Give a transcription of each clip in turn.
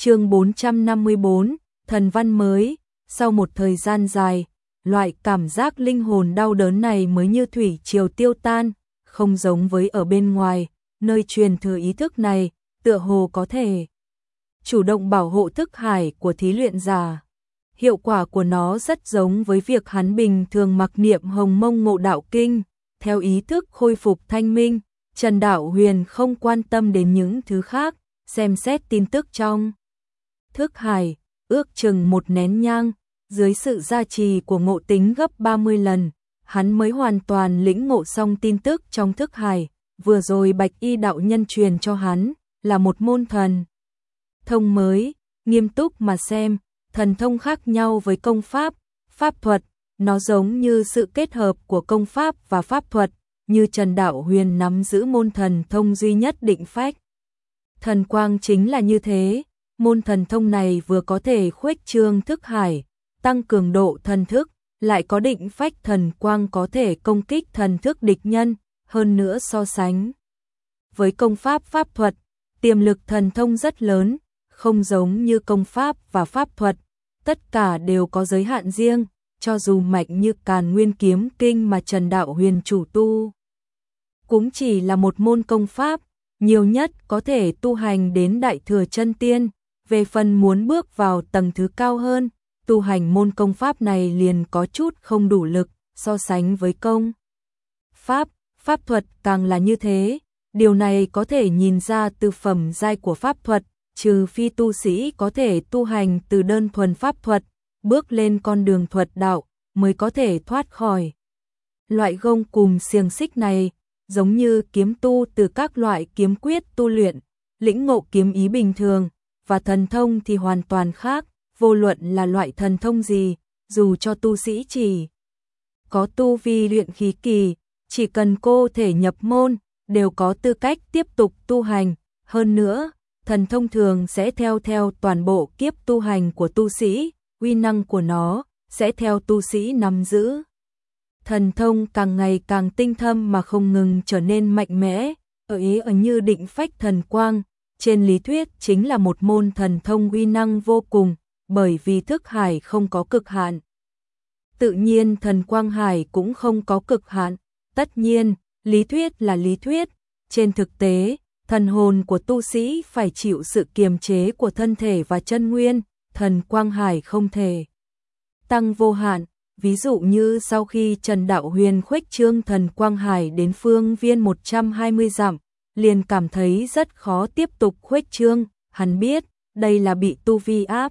Chương 454, thần văn mới. Sau một thời gian dài, loại cảm giác linh hồn đau đớn này mới như thủy triều tiêu tan, không giống với ở bên ngoài, nơi truyền thừa ý thức này, tựa hồ có thể chủ động bảo hộ thức hải của thí luyện giả. Hiệu quả của nó rất giống với việc hắn bình thường mặc niệm Hồng Mông Ngộ Đạo Kinh, theo ý thức khôi phục thanh minh. Trần Đạo Huyền không quan tâm đến những thứ khác, xem xét tin tức trong thức hải, ước chừng một nén nhang, dưới sự gia trì của ngộ tính gấp 30 lần, hắn mới hoàn toàn lĩnh ngộ xong tin tức trong thức hải. Vừa rồi Bạch Y đạo nhân truyền cho hắn là một môn thần thông mới. Nghiêm túc mà xem, thần thông khác nhau với công pháp, pháp thuật, nó giống như sự kết hợp của công pháp và pháp thuật, như Trần Đạo Huyền nắm giữ môn thần thông duy nhất định phách. Thần quang chính là như thế, môn thần thông này vừa có thể khuếch trương thức hải, tăng cường độ thần thức, lại có định phách thần quang có thể công kích thần thức địch nhân, hơn nữa so sánh với công pháp pháp thuật, tiềm lực thần thông rất lớn, không giống như công pháp và pháp thuật, tất cả đều có giới hạn riêng, cho dù mạnh như Càn Nguyên Kiếm Kinh mà Trần Đạo Huyền chủ tu cũng chỉ là một môn công pháp, nhiều nhất có thể tu hành đến Đại Thừa Chân Tiên, về phần muốn bước vào tầng thứ cao hơn, tu hành môn công pháp này liền có chút không đủ lực, so sánh với công pháp, pháp thuật càng là như thế. Điều này có thể nhìn ra từ phẩm giai của pháp thuật, trừ phi tu sĩ có thể tu hành từ đơn thuần pháp thuật, bước lên con đường thuật đạo, mới có thể thoát khỏi loại gông cùm xiềng xích này, giống như kiếm tu từ các loại kiếm quyết tu luyện, lĩnh ngộ kiếm ý bình thường, và thần thông thì hoàn toàn khác, vô luận là loại thần thông gì, dù cho tu sĩ chỉ có tu vi luyện khí kỳ, chỉ cần cô thể nhập môn, đều có tư cách tiếp tục tu hành. Hơn nữa, thần thông thường sẽ theo toàn bộ kiếp tu hành của tu sĩ, uy năng của nó sẽ theo tu sĩ nắm giữ. Thần thông càng ngày càng tinh thâm mà không ngừng trở nên mạnh mẽ, ở như định phách thần quang, trên lý thuyết chính là một môn thần thông uy năng vô cùng, bởi vì thức hải không có cực hạn. Tự nhiên thần quang hải cũng không có cực hạn, tất nhiên, lý thuyết là lý thuyết, trên thực tế, thần hồn của tu sĩ phải chịu sự kiềm chế của thân thể và chân nguyên, thần quang hải không thể tăng vô hạn. Ví dụ như sau khi Trần Đạo Huyền khuếch trương thần quang hải đến phương viên 120 dặm, liền cảm thấy rất khó tiếp tục khuếch trương, hắn biết, đây là bị tu vi áp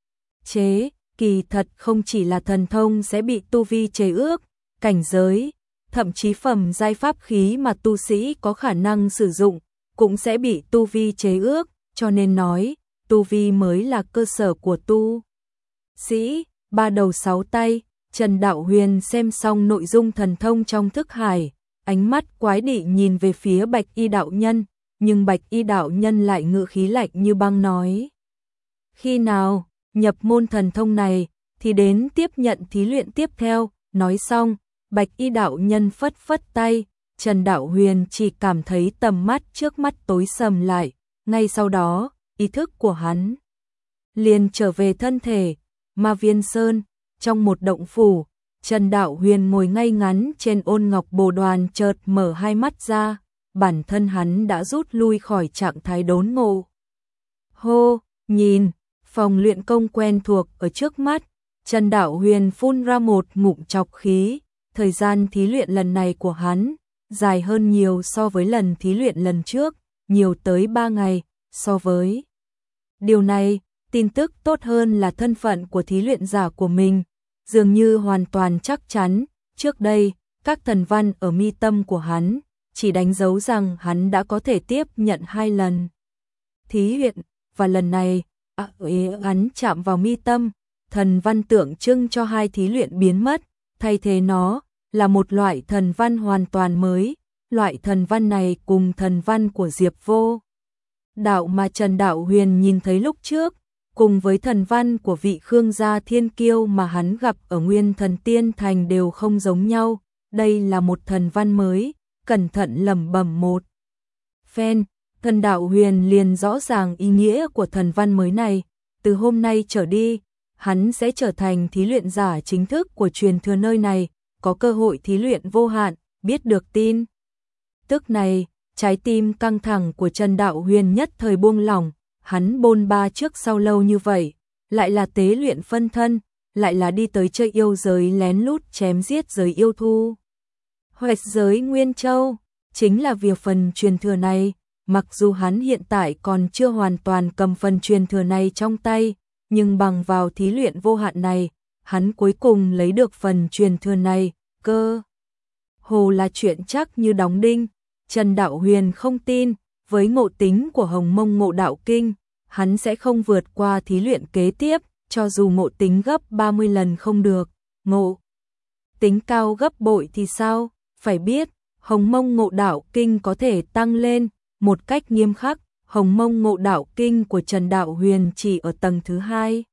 chế, kỳ thật không chỉ là thần thông sẽ bị tu vi chế ước, cảnh giới, thậm chí phẩm giai pháp khí mà tu sĩ có khả năng sử dụng, cũng sẽ bị tu vi chế ước, cho nên nói, tu vi mới là cơ sở của tu sĩ. Ba đầu sáu tay. Trần Đạo Huyền xem xong nội dung thần thông trong thức hải, ánh mắt quái dị nhìn về phía Bạch Y đạo nhân, nhưng Bạch Y đạo nhân lại ngữ khí lạnh như băng nói: khi nào nhập môn thần thông này thì đến tiếp nhận thí luyện tiếp theo. Nói xong, Bạch Y đạo nhân phất phất tay, Trần Đạo Huyền chỉ cảm thấy tầm mắt trước mắt tối sầm lại, ngay sau đó, ý thức của hắn liền trở về thân thể. Ma Viên Sơn, trong một động phủ, Trần Đạo Huyền ngồi ngay ngắn trên ôn ngọc bồ đoàn, chợt mở hai mắt ra, bản thân hắn đã rút lui khỏi trạng thái đốn ngộ. Hô, nhìn, phòng luyện công quen thuộc ở trước mắt, Trần Đạo Huyền phun ra một ngụm trọc khí, thời gian thí luyện lần này của hắn dài hơn nhiều so với lần thí luyện lần trước, nhiều tới 3 ngày, so với điều này, tin tức tốt hơn là thân phận của thí luyện giả của mình, dường như hoàn toàn chắc chắn. Trước đây, các thần văn ở mi tâm của hắn chỉ đánh dấu rằng hắn đã có thể tiếp nhận 2 lần thí luyện, và lần này, hắn chạm vào mi tâm, thần văn tượng trưng cho 2 thí luyện biến mất, thay thế nó là một loại thần văn hoàn toàn mới. Loại thần văn này cùng thần văn của Diệp Vô Đạo mà Trần Đạo Huyền nhìn thấy lúc trước, cùng với thần văn của vị Khương gia thiên kiêu mà hắn gặp ở Nguyên Thần Tiên Thành đều không giống nhau. Đây là một thần văn mới, cẩn thận lẩm bẩm một phen, Thần Đạo Huyền liền rõ ràng ý nghĩa của thần văn mới này, từ hôm nay trở đi, hắn sẽ trở thành thí luyện giả chính thức của truyền thừa nơi này, có cơ hội thí luyện vô hạn. Biết được tin tức này, trái tim căng thẳng của Trần Đạo Huyền nhất thời buông lỏng, hắn bôn ba trước sau lâu như vậy, lại là tế luyện phân thân, lại là đi tới chơi yêu giới lén lút chém giết giới yêu thu. Hoạch giới Nguyên Châu, chính là việc phần truyền thừa này, mặc dù hắn hiện tại còn chưa hoàn toàn cầm phần truyền thừa này trong tay, nhưng bằng vào thí luyện vô hạn này, hắn cuối cùng lấy được phần truyền thừa này, cơ hồ là chuyện chắc như đóng đinh. Trần Đạo Huyền không tin, với ngộ tính của Hồng Mông Ngộ Đạo Kinh, hắn sẽ không vượt qua thí luyện kế tiếp, cho dù ngộ tính gấp 30 lần không được, ngộ tính cao gấp bội thì sao? Phải biết, Hồng Mông Ngộ Đạo Kinh có thể tăng lên một cách nghiêm khắc, Hồng Mông Ngộ Đạo Kinh của Trần Đạo Huyền chỉ ở tầng thứ 2.